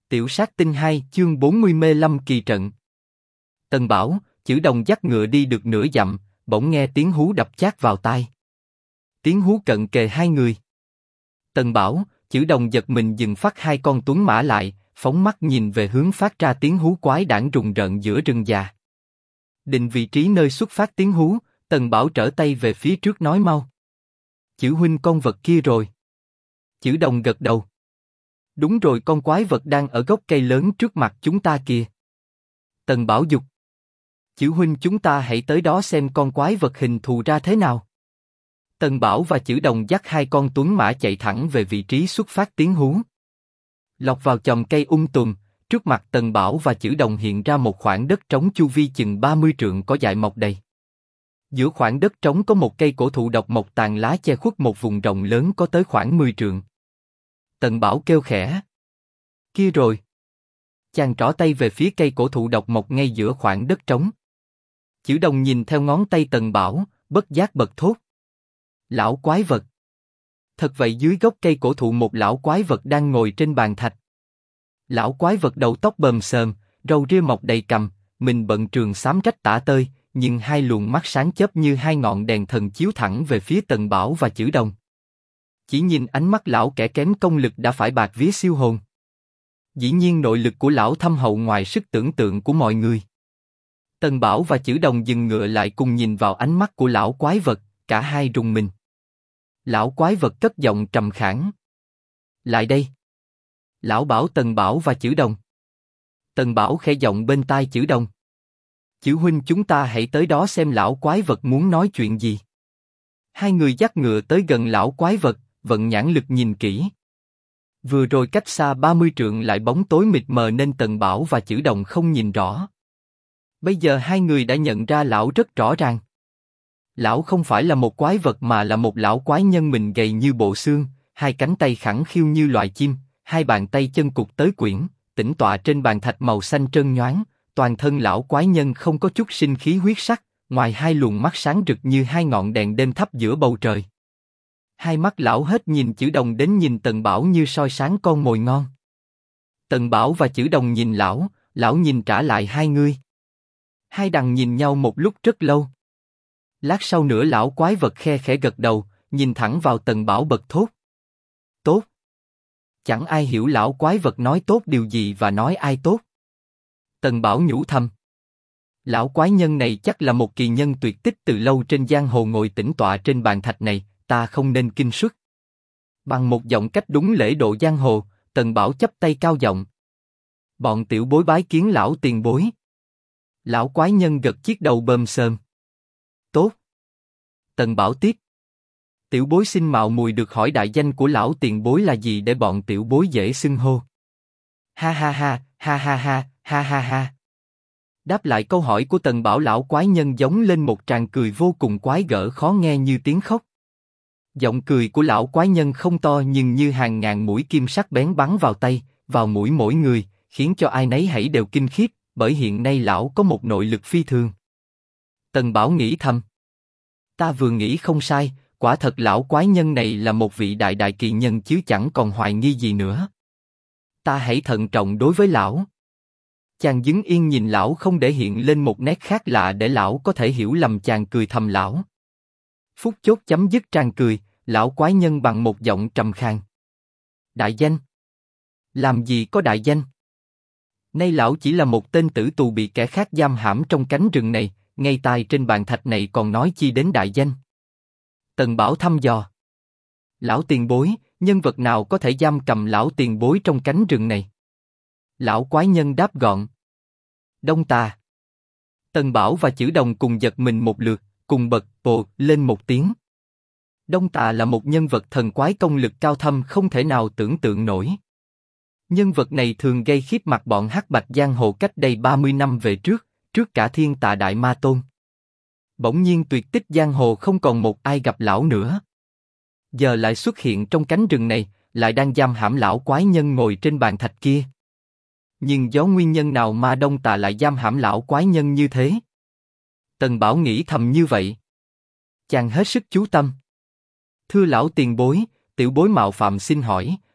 Tiểu sát tinh 2 chương 40 mê lâm kỳ trận. Tần Bảo, Chử Đồng dắt ngựa đi được nửa dặm, bỗng nghe tiếng hú đập chát vào tai. Tiếng hú cận kề hai người. Tần Bảo, Chử Đồng giật mình dừng phát hai con tuấn mã lại, phóng mắt nhìn về hướng phát ra tiếng hú quái đản rùng rợn giữa rừng già. Định vị trí nơi xuất phát tiếng hú, Tần Bảo trở tay về phía trước nói mau. Chử huynh con vật kia rồi. Chử Đồng gật đầu. Đúng rồi, con quái vật đang ở gốc cây lớn trước mặt chúng ta kìa. Tần Bảo dục. Chử huynh, chúng ta hãy tới đó xem con quái vật hình thù ra thế nào. Tần Bảo và Chử Đồng dắt hai con tuấn mã chạy thẳng về vị trí xuất phát tiếng hú. Lọt vào chòm cây tùm, trước mặt Tần Bảo và Chử Đồng hiện ra một khoảng đất trống chu vi chừng 30 trượng có dại mọc đầy. Giữa khoảng đất trống có một cây cổ thụ độc mộc tàn lá che khuất một vùng rộng lớn có tới khoảng 10 trượng. Tần Bảo kêu khẽ. Kia rồi. Chàng trỏ tay về phía cây cổ thụ độc mộc ngay giữa khoảng đất trống. Chử Đồng nhìn theo ngón tay Tần Bảo, bất giác bật thốt. Lão quái vật. Thật vậy, dưới gốc cây cổ thụ một lão quái vật đang ngồi trên bàn thạch. Lão quái vật đầu tóc bờm xờm, râu ria mọc đầy cằm, mình bận trường xám rách tả tơi, nhưng hai luồng mắt sáng chớp như hai ngọn đèn thần chiếu thẳng về phía Tần Bảo và Chử Đồng. Chỉ nhìn ánh mắt lão kẻ kém công lực đã phải bạc vía siêu hồn. Dĩ nhiên nội lực của lão thâm hậu ngoài sức tưởng tượng của mọi người. Tần Bảo và Chử Đồng dừng ngựa lại cùng nhìn vào ánh mắt của lão quái vật, cả hai rùng mình. Lão quái vật cất giọng trầm khản. Lại đây. Lão bảo Tần Bảo và Chử Đồng. Tần Bảo khẽ giọng bên tai Chử Đồng. Chử huynh, chúng ta hãy tới đó xem lão quái vật muốn nói chuyện gì. Hai người dắt ngựa tới gần lão quái vật, vận nhãn lực nhìn kỹ. Vừa rồi cách xa 30 trượng lại bóng tối mịt mờ nên Tần Bảo và Chử Đồng không nhìn rõ. Bây giờ hai người đã nhận ra lão rất rõ ràng. Lão không phải là một quái vật mà là một lão quái nhân, mình gầy như bộ xương, hai cánh tay khẳng khiu như loài chim, hai bàn tay chân cụt tới quyển, tĩnh tọa trên bàn thạch màu xanh trơn nhoáng. Toàn thân lão quái nhân không có chút sinh khí huyết sắc, ngoài hai luồng mắt sáng rực như hai ngọn đèn đêm thấp giữa bầu trời. Hai mắt lão hết nhìn Chử Đồng đến nhìn Tần Bảo như soi sáng con mồi ngon. Tần Bảo và Chử Đồng nhìn lão, lão nhìn trả lại hai người. Hai đằng nhìn nhau một lúc rất lâu. Lát sau nữa lão quái vật khe khẽ gật đầu, nhìn thẳng vào Tần Bảo bật thốt. Tốt. Chẳng ai hiểu lão quái vật nói tốt điều gì và nói ai tốt. Tần Bảo nhủ thầm. Lão quái nhân này chắc là một kỳ nhân tuyệt tích từ lâu trên giang hồ ngồi tĩnh tọa trên bàn thạch này, ta không nên kinh suất. Bằng một giọng cách đúng lễ độ giang hồ, Tần Bảo chắp tay cao giọng. Bọn tiểu bối bái kiến lão tiền bối. Lão quái nhân gật chiếc đầu bơm sờm. Tốt. Tần Bảo tiếp. Tiểu bối xin mạo muội được hỏi đại danh của lão tiền bối là gì để bọn tiểu bối dễ xưng hô. Ha ha ha, ha ha ha, ha ha ha. Đáp lại câu hỏi của Tần Bảo, lão quái nhân giống lên một tràng cười vô cùng quái gở khó nghe như tiếng khóc. Giọng cười của lão quái nhân không to nhưng như hàng ngàn mũi kim sắc bén bắn vào tay, vào mũi mỗi người, khiến cho ai nấy hãy đều kinh khiếp, bởi hiện nay lão có một nội lực phi thường. Tần Bảo nghĩ thầm. Ta vừa nghĩ không sai, quả thật lão quái nhân này là một vị đại đại kỳ nhân chứ chẳng còn hoài nghi gì nữa. Ta hãy thận trọng đối với lão. Chàng đứng yên nhìn lão không để hiện lên một nét khác lạ để lão có thể hiểu lầm. Chàng cười thầm lão. Phút chốc chấm dứt tràng cười, lão quái nhân bằng một giọng trầm khàn. Đại danh? Làm gì có đại danh? Nay lão chỉ là một tên tử tù bị kẻ khác giam hãm trong cánh rừng này, ngay tai trên bàn thạch này còn nói chi đến đại danh. Tần Bảo thăm dò. Lão tiền bối, nhân vật nào có thể giam cầm lão tiền bối trong cánh rừng này? Lão quái nhân đáp gọn. Đông Tà. Tần Bảo và Chử Đồng cùng giật mình một lượt, cùng bật ồ lên một tiếng. Đông Tà là một nhân vật thần quái công lực cao thâm không thể nào tưởng tượng nổi. Nhân vật này thường gây khiếp mặt bọn hắc bạch giang hồ cách đây 30 năm về trước, trước cả Thiên Tà Đại Ma Tôn. Bỗng nhiên tuyệt tích giang hồ không còn một ai gặp lão nữa. Giờ lại xuất hiện trong cánh rừng này, lại đang giam hãm lão quái nhân ngồi trên bàn thạch kia. Nhưng do nguyên nhân nào mà Đông Tà lại giam hãm lão quái nhân như thế? Tần Bảo nghĩ thầm như vậy. Chàng hết sức chú tâm. Thưa lão tiền bối, tiểu bối mạo phạm xin hỏi,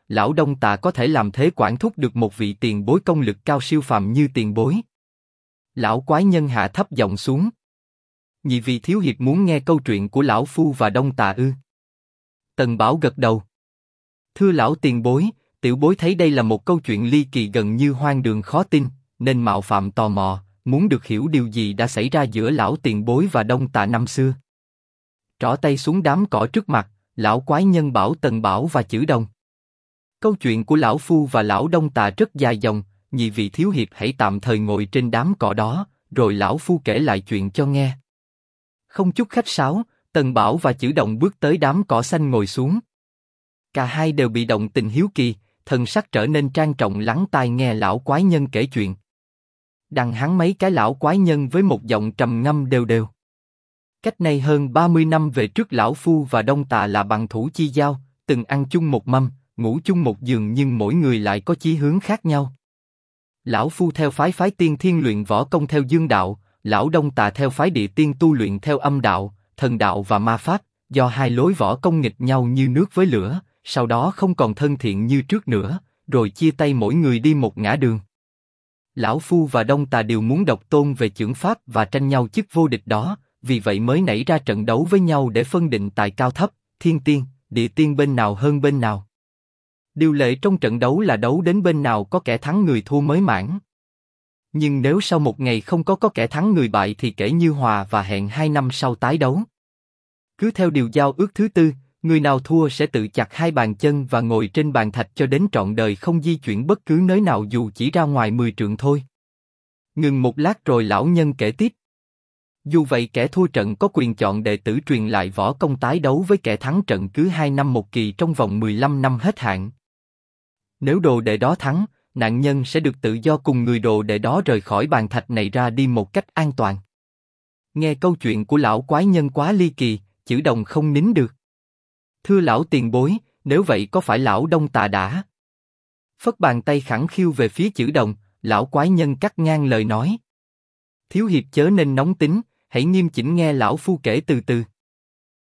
lão Đông Tà có thể làm thế quản thúc được một vị tiền bối công lực cao siêu phàm như tiền bối? Lão quái nhân hạ thấp giọng xuống. Nhị vị thiếu hiệp muốn nghe câu chuyện của lão phu và Đông Tà ư? Tần Bảo gật đầu. Thưa lão tiền bối, tiểu bối thấy đây là một câu chuyện ly kỳ gần như hoang đường khó tin, nên mạo phạm tò mò, muốn được hiểu điều gì đã xảy ra giữa lão tiền bối và Đông Tà năm xưa. Trỏ tay xuống đám cỏ trước mặt, lão quái nhân bảo Tần Bảo và Chử Đồng. Câu chuyện của lão phu và lão Đông Tà rất dài dòng, nhị vị thiếu hiệp hãy tạm thời ngồi trên đám cỏ đó, rồi lão phu kể lại chuyện cho nghe. Không chút khách sáo, Tần Bảo và Chử Đồng bước tới đám cỏ xanh ngồi xuống. Cả hai đều bị động tình hiếu kỳ, thần sắc trở nên trang trọng lắng tai nghe lão quái nhân kể chuyện. Đằng hắn mấy cái lão quái nhân với một giọng trầm ngâm đều đều. Cách nay hơn 30 năm về trước, lão phu và Đông Tà là bằng thủ chi giao, từng ăn chung một mâm, ngủ chung một giường, nhưng mỗi người lại có chí hướng khác nhau. Lão phu theo phái tiên thiên luyện võ công theo dương đạo, lão Đông Tà theo phái địa tiên tu luyện theo âm đạo, thần đạo và ma pháp. Do hai lối võ công nghịch nhau như nước với lửa, sau đó không còn thân thiện như trước nữa, rồi chia tay mỗi người đi một ngã đường. Lão phu và Đông Tà đều muốn độc tôn về chưởng pháp và tranh nhau chức vô địch đó, vì vậy mới nảy ra trận đấu với nhau để phân định tài cao thấp, thiên tiên, địa tiên bên nào hơn bên nào. Điều lệ trong trận đấu là đấu đến bên nào có kẻ thắng người thua mới mãn. Nhưng nếu sau một ngày không có kẻ thắng người bại thì kể như hòa và hẹn 2 năm sau tái đấu. Cứ theo điều giao ước thứ tư, người nào thua sẽ tự chặt 2 bàn chân và ngồi trên bàn thạch cho đến trọn đời, không di chuyển bất cứ nơi nào dù chỉ ra ngoài 10 trượng thôi. Ngừng một lát rồi lão nhân kể tiếp. Dù vậy kẻ thua trận có quyền chọn đệ tử truyền lại võ công tái đấu với kẻ thắng trận cứ 2 năm một kỳ trong vòng 15 năm hết hạn. Nếu đồ đệ đó thắng, nạn nhân sẽ được tự do cùng người đồ đệ đó rời khỏi bàn thạch này ra đi một cách an toàn. Nghe câu chuyện của lão quái nhân quá ly kỳ, Chử Đồng không nín được. Thưa lão tiền bối, nếu vậy có phải lão Đông Tà đã? Phất bàn tay khẳng khiu về phía Chử Đồng, lão quái nhân cắt ngang lời nói. Thiếu hiệp chớ nên nóng tính, hãy nghiêm chỉnh nghe lão phu kể từ từ.